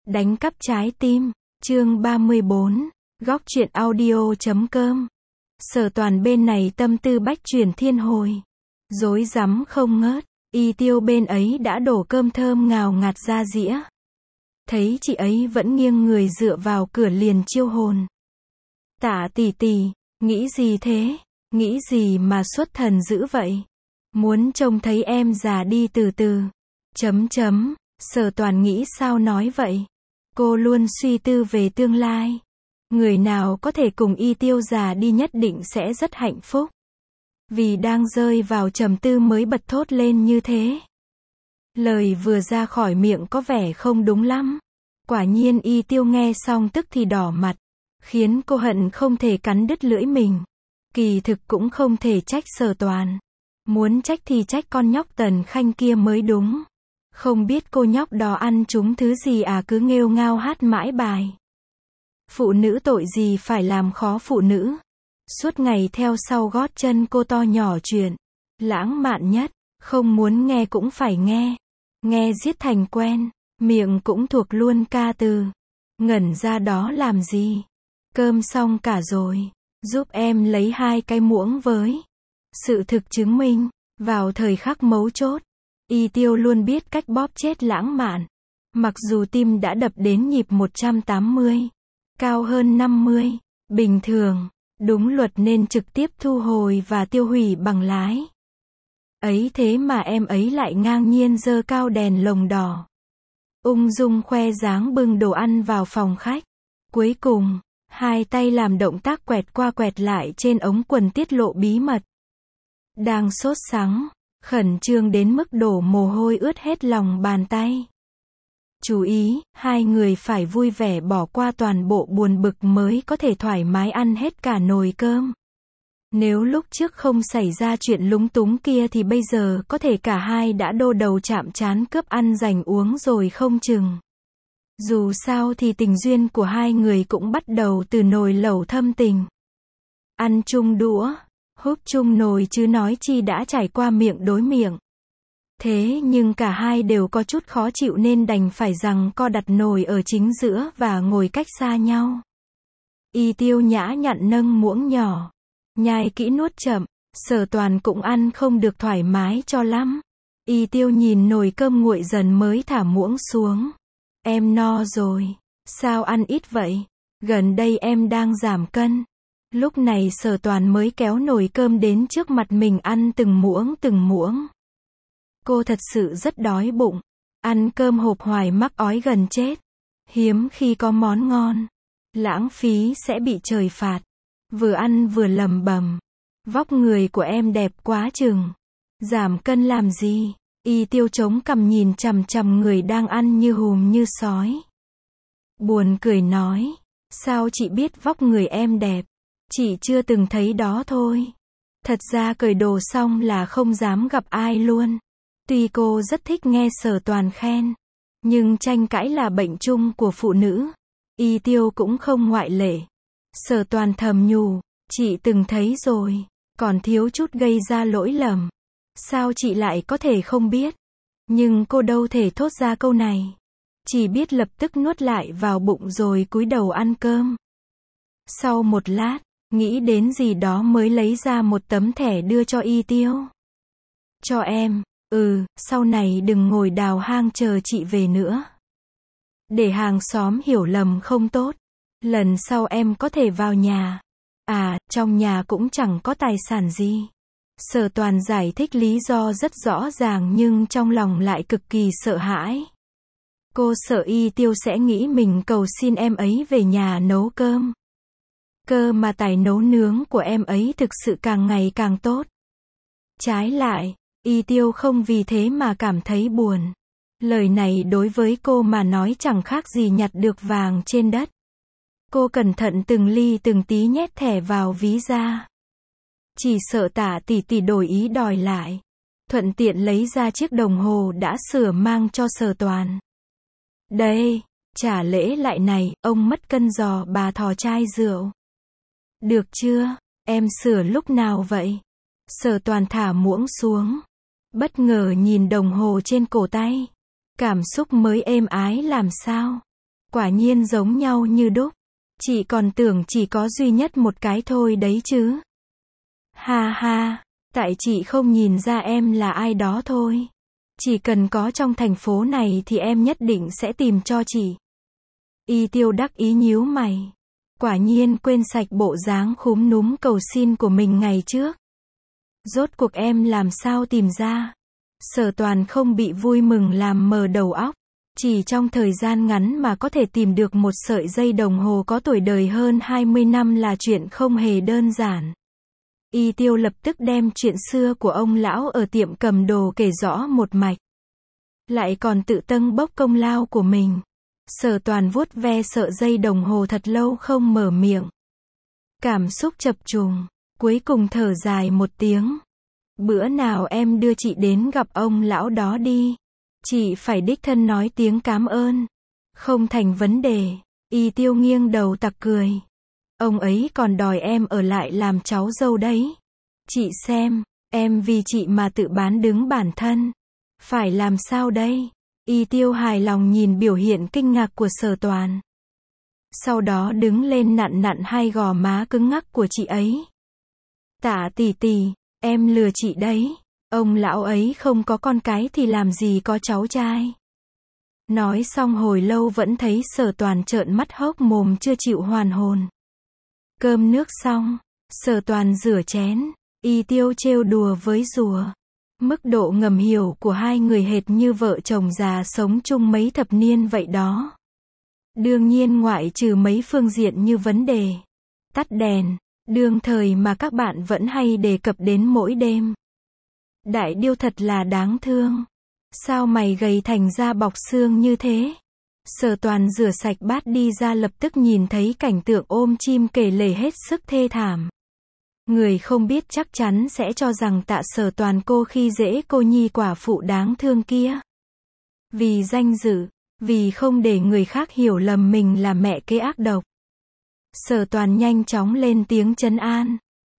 Đánh cắp trái tim, chương 34, góc truyện audio.com. Sở Toàn bên này tâm tư bách chuyển thiên hồi, rối rắm không ngớt, Y Tiêu bên ấy đã đổ cơm thơm ngào ngạt ra dĩa. Thấy chị ấy vẫn nghiêng người dựa vào cửa liền chiêu hồn. Tạ tỷ tỷ, nghĩ gì thế? Nghĩ gì mà xuất thần dữ vậy? Muốn trông thấy em già đi từ từ. Sở Toàn nghĩ sao nói vậy? Cô luôn suy tư về tương lai. Người nào có thể cùng Y Tiêu già đi nhất định sẽ rất hạnh phúc. Vì đang rơi vào trầm tư mới bật thốt lên như thế. Lời vừa ra khỏi miệng có vẻ không đúng lắm. Quả nhiên Y Tiêu nghe xong tức thì đỏ mặt, khiến cô hận không thể cắn đứt lưỡi mình. Kỳ thực cũng không thể trách Sở Toàn. Muốn trách thì trách con nhóc Tần Khanh kia mới đúng. Không biết cô nhóc đó ăn trúng thứ gì à, cứ nghêu ngao hát mãi bài. Phụ nữ tội gì phải làm khó phụ nữ. Suốt ngày theo sau gót chân cô to nhỏ chuyện lãng mạn nhất, không muốn nghe cũng phải nghe. Nghe giết thành quen, miệng cũng thuộc luôn ca từ. Ngẩn ra đó làm gì? Cơm xong cả rồi, giúp em lấy 2 cái muỗng với. Sự thực chứng minh, vào thời khắc mấu chốt, Y Tiêu luôn biết cách bóp chết lãng mạn. Mặc dù tim đã đập đến nhịp 180, cao hơn 50, bình thường, đúng luật nên trực tiếp thu hồi và tiêu hủy bằng lái. Ấy thế mà em ấy lại ngang nhiên giơ cao đèn lồng đỏ. Ung dung khoe dáng bưng đồ ăn vào phòng khách. Cuối cùng, 2 tay làm động tác quẹt qua quẹt lại trên ống quần tiết lộ bí mật. Đang sốt sắng, khẩn trương đến mức đổ mồ hôi ướt hết lòng bàn tay. Chú ý, 2 người phải vui vẻ bỏ qua toàn bộ buồn bực mới có thể thoải mái ăn hết cả nồi cơm. Nếu lúc trước không xảy ra chuyện lúng túng kia thì bây giờ có thể cả hai đã đô đầu chạm trán cướp ăn giành uống rồi không chừng. Dù sao thì tình duyên của 2 người cũng bắt đầu từ nồi lẩu thâm tình. Ăn chung đũa, húp chung nồi chứ nói chi đã trải qua miệng đối miệng. Thế nhưng cả hai đều có chút khó chịu nên đành phải rằng co đặt nồi ở chính giữa và ngồi cách xa nhau. Y Tiêu nhã nhặn nâng muỗng nhỏ, nhai kỹ nuốt chậm. Sở Toàn cũng ăn không được thoải mái cho lắm. Y Tiêu nhìn nồi cơm nguội dần mới thả muỗng xuống. Em no rồi, sao ăn ít vậy? Gần đây em đang giảm cân. Lúc này Sở Toàn mới kéo nồi cơm đến trước mặt mình ăn từng muỗng. Cô thật sự rất đói bụng. Ăn cơm hộp hoài mắc ói gần chết. Hiếm khi có món ngon. Lãng phí sẽ bị trời phạt. Vừa ăn vừa lẩm bẩm. Vóc người của em đẹp quá chừng. Giảm cân làm gì? Y Tiêu chống cằm nhìn chằm chằm người đang ăn như hùm như sói. Buồn cười nói. Sao chị biết vóc người em đẹp? Chị chưa từng thấy đó thôi. Thật ra cởi đồ xong là không dám gặp ai luôn. Tuy cô rất thích nghe Sở Toàn khen, nhưng tranh cãi là bệnh chung của phụ nữ. Y Tiêu cũng không ngoại lệ. Sở Toàn thầm nhủ, chị từng thấy rồi, còn thiếu chút gây ra lỗi lầm. Sao chị lại có thể không biết? Nhưng cô đâu thể thốt ra câu này. Chỉ biết lập tức nuốt lại vào bụng rồi cúi đầu ăn cơm. Sau một lát, nghĩ đến gì đó mới lấy ra một tấm thẻ đưa cho Y Tiêu. Cho em. Sau này đừng ngồi đào hang chờ chị về nữa. Để hàng xóm hiểu lầm không tốt. Lần sau em có thể vào nhà. Trong nhà cũng chẳng có tài sản gì. Sở Toàn giải thích lý do rất rõ ràng nhưng trong lòng lại cực kỳ sợ hãi. Cô sợ Y Tiêu sẽ nghĩ mình cầu xin em ấy về nhà nấu cơm. Cơ mà tài nấu nướng của em ấy thực sự càng ngày càng tốt. Trái lại, Y Tiêu không vì thế mà cảm thấy buồn. Lời này đối với cô mà nói chẳng khác gì nhặt được vàng trên đất. Cô cẩn thận từng ly từng tí nhét thẻ vào ví ra. Chỉ sợ Tạ tỷ tỷ đổi ý đòi lại. Thuận tiện lấy ra chiếc đồng hồ đã sửa mang cho Sở Toàn. Đây, trả lễ lại này, ông mất cân giò bà thò chai rượu. Được chưa, em sửa lúc nào vậy? Sở Toàn thả muỗng xuống. Bất ngờ nhìn đồng hồ trên cổ tay. Cảm xúc mới êm ái làm sao. Quả nhiên giống nhau như đúc. Chị còn tưởng chỉ có duy nhất một cái thôi đấy chứ. Ha ha, tại chị không nhìn ra em là ai đó thôi. Chỉ cần có trong thành phố này thì em nhất định sẽ tìm cho chị. Y Tiêu đắc ý nhíu mày. Quả nhiên quên sạch bộ dáng khúm núm cầu xin của mình ngày trước. Rốt cuộc em làm sao tìm ra? Sở Toàn không bị vui mừng làm mờ đầu óc. Chỉ trong thời gian ngắn mà có thể tìm được một sợi dây đồng hồ có tuổi đời hơn 20 năm là chuyện không hề đơn giản. Y Tiêu lập tức đem chuyện xưa của ông lão ở tiệm cầm đồ kể rõ một mạch. Lại còn tự tâng bốc công lao của mình. Sở Toàn vuốt ve sợi dây đồng hồ thật lâu không mở miệng. Cảm xúc chập trùng, cuối cùng thở dài một tiếng. Bữa nào em đưa chị đến gặp ông lão đó đi. Chị phải đích thân nói tiếng cảm ơn. Không thành vấn đề. Y Tiêu nghiêng đầu tặc cười. Ông ấy còn đòi em ở lại làm cháu dâu đấy. Chị xem, em vì chị mà tự bán đứng bản thân. Phải làm sao đây? Y Tiêu hài lòng nhìn biểu hiện kinh ngạc của Sở Toàn. Sau đó đứng lên nặn nặn hai gò má cứng ngắc của chị ấy. Tạ tỷ tỷ, em lừa chị đấy. Ông lão ấy không có con cái thì làm gì có cháu trai. Nói xong hồi lâu vẫn thấy Sở Toàn trợn mắt hốc mồm chưa chịu hoàn hồn. Cơm nước xong, Sở Toàn rửa chén, Y Tiêu trêu đùa với rùa. Mức độ ngầm hiểu của hai người hệt như vợ chồng già sống chung mấy thập niên vậy đó. Đương nhiên ngoại trừ mấy phương diện như vấn đề tắt đèn, đương thời mà các bạn vẫn hay đề cập đến mỗi đêm. Đại Điêu thật là đáng thương. Sao mày gầy thành da bọc xương như thế? Sở Toàn rửa sạch bát đi ra lập tức nhìn thấy cảnh tượng ôm chim kể lể hết sức thê thảm. Người không biết chắc chắn sẽ cho rằng Tạ Sở Toàn cô khi dễ cô nhi quả phụ đáng thương kia. Vì danh dự, vì không để người khác hiểu lầm mình là mẹ kế ác độc. Sở Toàn nhanh chóng lên tiếng trấn an.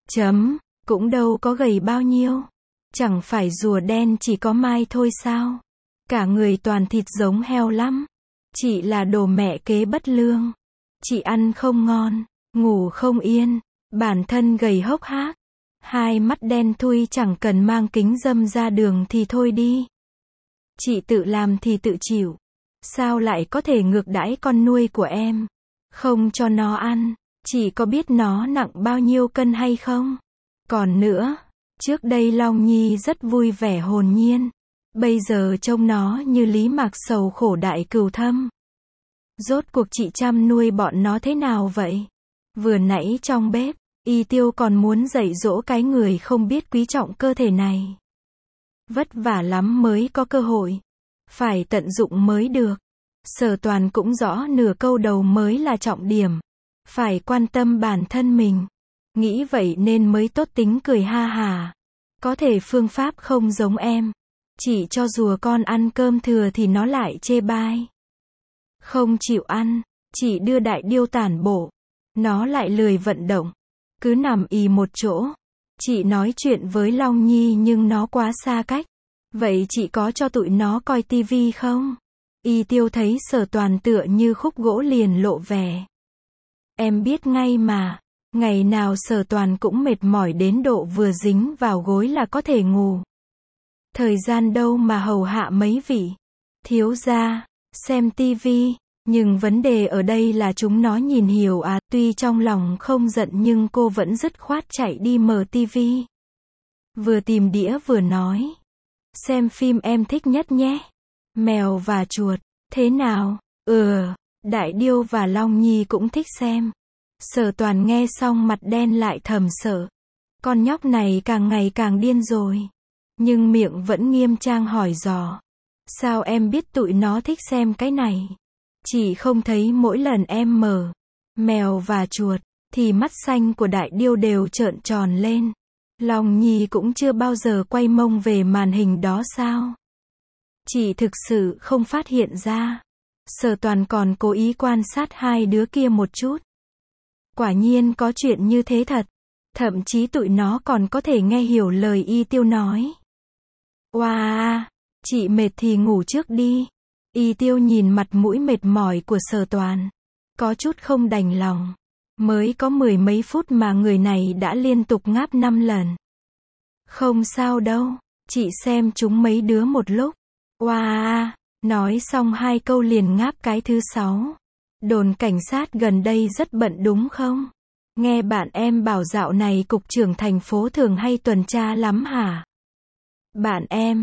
Cũng đâu có gầy bao nhiêu. Chẳng phải rùa đen chỉ có mai thôi sao? Cả người toàn thịt giống heo lắm. Chị là đồ mẹ kế bất lương. Chị ăn không ngon, ngủ không yên, bản thân gầy hốc hác. Hai mắt đen thui chẳng cần mang kính râm ra đường thì thôi đi. Chị tự làm thì tự chịu. Sao lại có thể ngược đãi con nuôi của em? Không cho nó ăn. Chị có biết nó nặng bao nhiêu cân hay không? Còn nữa, trước đây Long Nhi rất vui vẻ hồn nhiên. Bây giờ trông nó như Lý Mạc Sầu khổ đại cừu thâm. Rốt cuộc chị chăm nuôi bọn nó thế nào vậy? Vừa nãy trong bếp, Y Tiêu còn muốn dạy dỗ cái người không biết quý trọng cơ thể này. Vất vả lắm mới có cơ hội. Phải tận dụng mới được. Sở Toàn cũng rõ nửa câu đầu mới là trọng điểm. Phải quan tâm bản thân mình. Nghĩ vậy nên mới tốt tính cười ha hà. Có thể phương pháp không giống em. Chỉ cho rùa con ăn cơm thừa thì nó lại chê bai. Không chịu ăn, chỉ đưa Đại Điêu tản bộ. Nó lại lười vận động. Cứ nằm ì một chỗ. Chị nói chuyện với Long Nhi nhưng nó quá xa cách. Vậy chị có cho tụi nó coi tivi không? Y Tiêu thấy Sở Toàn tựa như khúc gỗ liền lộ vẻ. Em biết ngay mà. Ngày nào Sở Toàn cũng mệt mỏi đến độ vừa dính vào gối là có thể ngủ. Thời gian đâu mà hầu hạ mấy vị thiếu gia, xem tivi. Nhưng vấn đề ở đây là chúng nó nhìn hiểu à, tuy trong lòng không giận nhưng cô vẫn dứt khoát chạy đi mở tivi. Vừa tìm đĩa vừa nói. Xem phim em thích nhất nhé. Mèo và chuột, thế nào? Đại Điêu và Long Nhi cũng thích xem. Sở Toàn nghe xong mặt đen lại thầm sợ. Con nhóc này càng ngày càng điên rồi. Nhưng miệng vẫn nghiêm trang hỏi dò. Sao em biết tụi nó thích xem cái này? Chỉ không thấy mỗi lần em mở mèo và chuột, thì mắt xanh của Đại Điêu đều trợn tròn lên. Long Nhi cũng chưa bao giờ quay mông về màn hình đó sao? Chị thực sự không phát hiện ra. Sở Toàn còn cố ý quan sát hai đứa kia một chút. Quả nhiên có chuyện như thế thật. Thậm chí tụi nó còn có thể nghe hiểu lời Y Tiêu nói. Wow, chị mệt thì ngủ trước đi. Y Tiêu nhìn mặt mũi mệt mỏi của Sở Toàn. Có chút không đành lòng. Mới có 10 mấy phút mà người này đã liên tục ngáp 5 lần. Không sao đâu, chị xem chúng mấy đứa một lúc. Oa, nói xong 2 câu liền ngáp cái thứ 6. Đồn cảnh sát gần đây rất bận đúng không? Nghe bạn em bảo dạo này cục trưởng thành phố thường hay tuần tra lắm hả? Bạn em,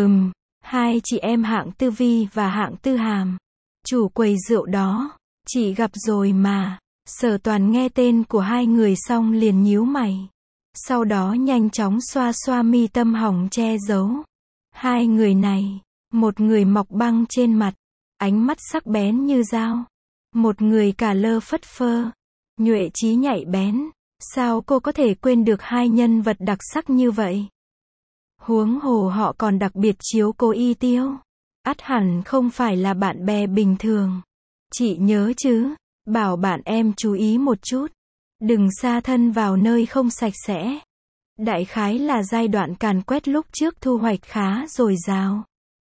2 chị em hạng Tư Vi và hạng Tư Hàm. Chủ quầy rượu đó, chị gặp rồi mà. Sở Toàn nghe tên của 2 người xong liền nhíu mày. Sau đó nhanh chóng xoa xoa mi tâm hồng che giấu. 2 người này, một người mọc băng trên mặt, ánh mắt sắc bén như dao. Một người cả lơ phất phơ, nhuệ trí nhạy bén. Sao cô có thể quên được 2 nhân vật đặc sắc như vậy? Huống hồ họ còn đặc biệt chiếu cố Y Tiêu. Ắt hẳn không phải là bạn bè bình thường. Chị nhớ chứ, bảo bạn em chú ý một chút. Đừng sa thân vào nơi không sạch sẽ. Đại khái là giai đoạn càn quét lúc trước thu hoạch khá dồi dào.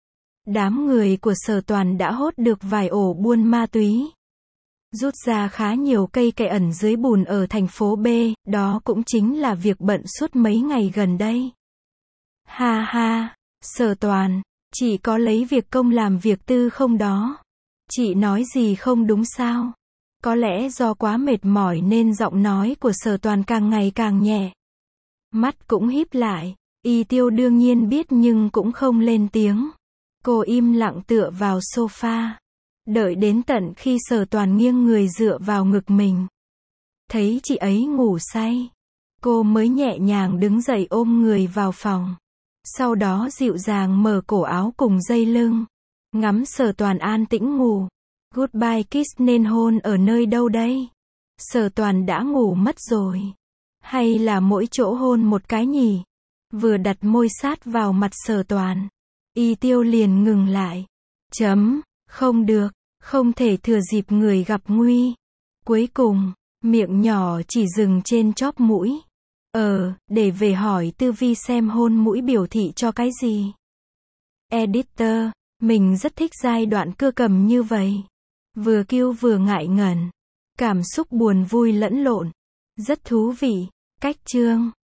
Đám người của Sở Toàn đã hốt được vài ổ buôn ma túy. Rút ra khá nhiều cây cậy ẩn dưới bùn ở thành phố B, đó cũng chính là việc bận suốt mấy ngày gần đây. Ha ha, Sở Toàn, chị có lấy việc công làm việc tư không đó? Chị nói gì không đúng sao? Có lẽ do quá mệt mỏi nên giọng nói của Sở Toàn càng ngày càng nhẹ. Mắt cũng híp lại, Y Tiêu đương nhiên biết nhưng cũng không lên tiếng. Cô im lặng tựa vào sofa. Đợi đến tận khi Sở Toàn nghiêng người dựa vào ngực mình. Thấy chị ấy ngủ say. Cô mới nhẹ nhàng đứng dậy ôm người vào phòng. Sau đó dịu dàng mở cổ áo cùng dây lưng. Ngắm Sở Toàn an tĩnh ngủ. Goodbye kiss nên hôn ở nơi đâu đây? Sở Toàn đã ngủ mất rồi. Hay là mỗi chỗ hôn một cái nhỉ? Vừa đặt môi sát vào mặt Sở Toàn. Y Tiêu liền ngừng lại. Không được, không thể thừa dịp người gặp nguy. Cuối cùng, miệng nhỏ chỉ dừng trên chóp mũi. Để về hỏi Tư Vi xem hôn mũi biểu thị cho cái gì. Editor, mình rất thích giai đoạn cưa cầm như vậy. Vừa kiêu vừa ngại ngần. Cảm xúc buồn vui lẫn lộn. Rất thú vị. Cách chương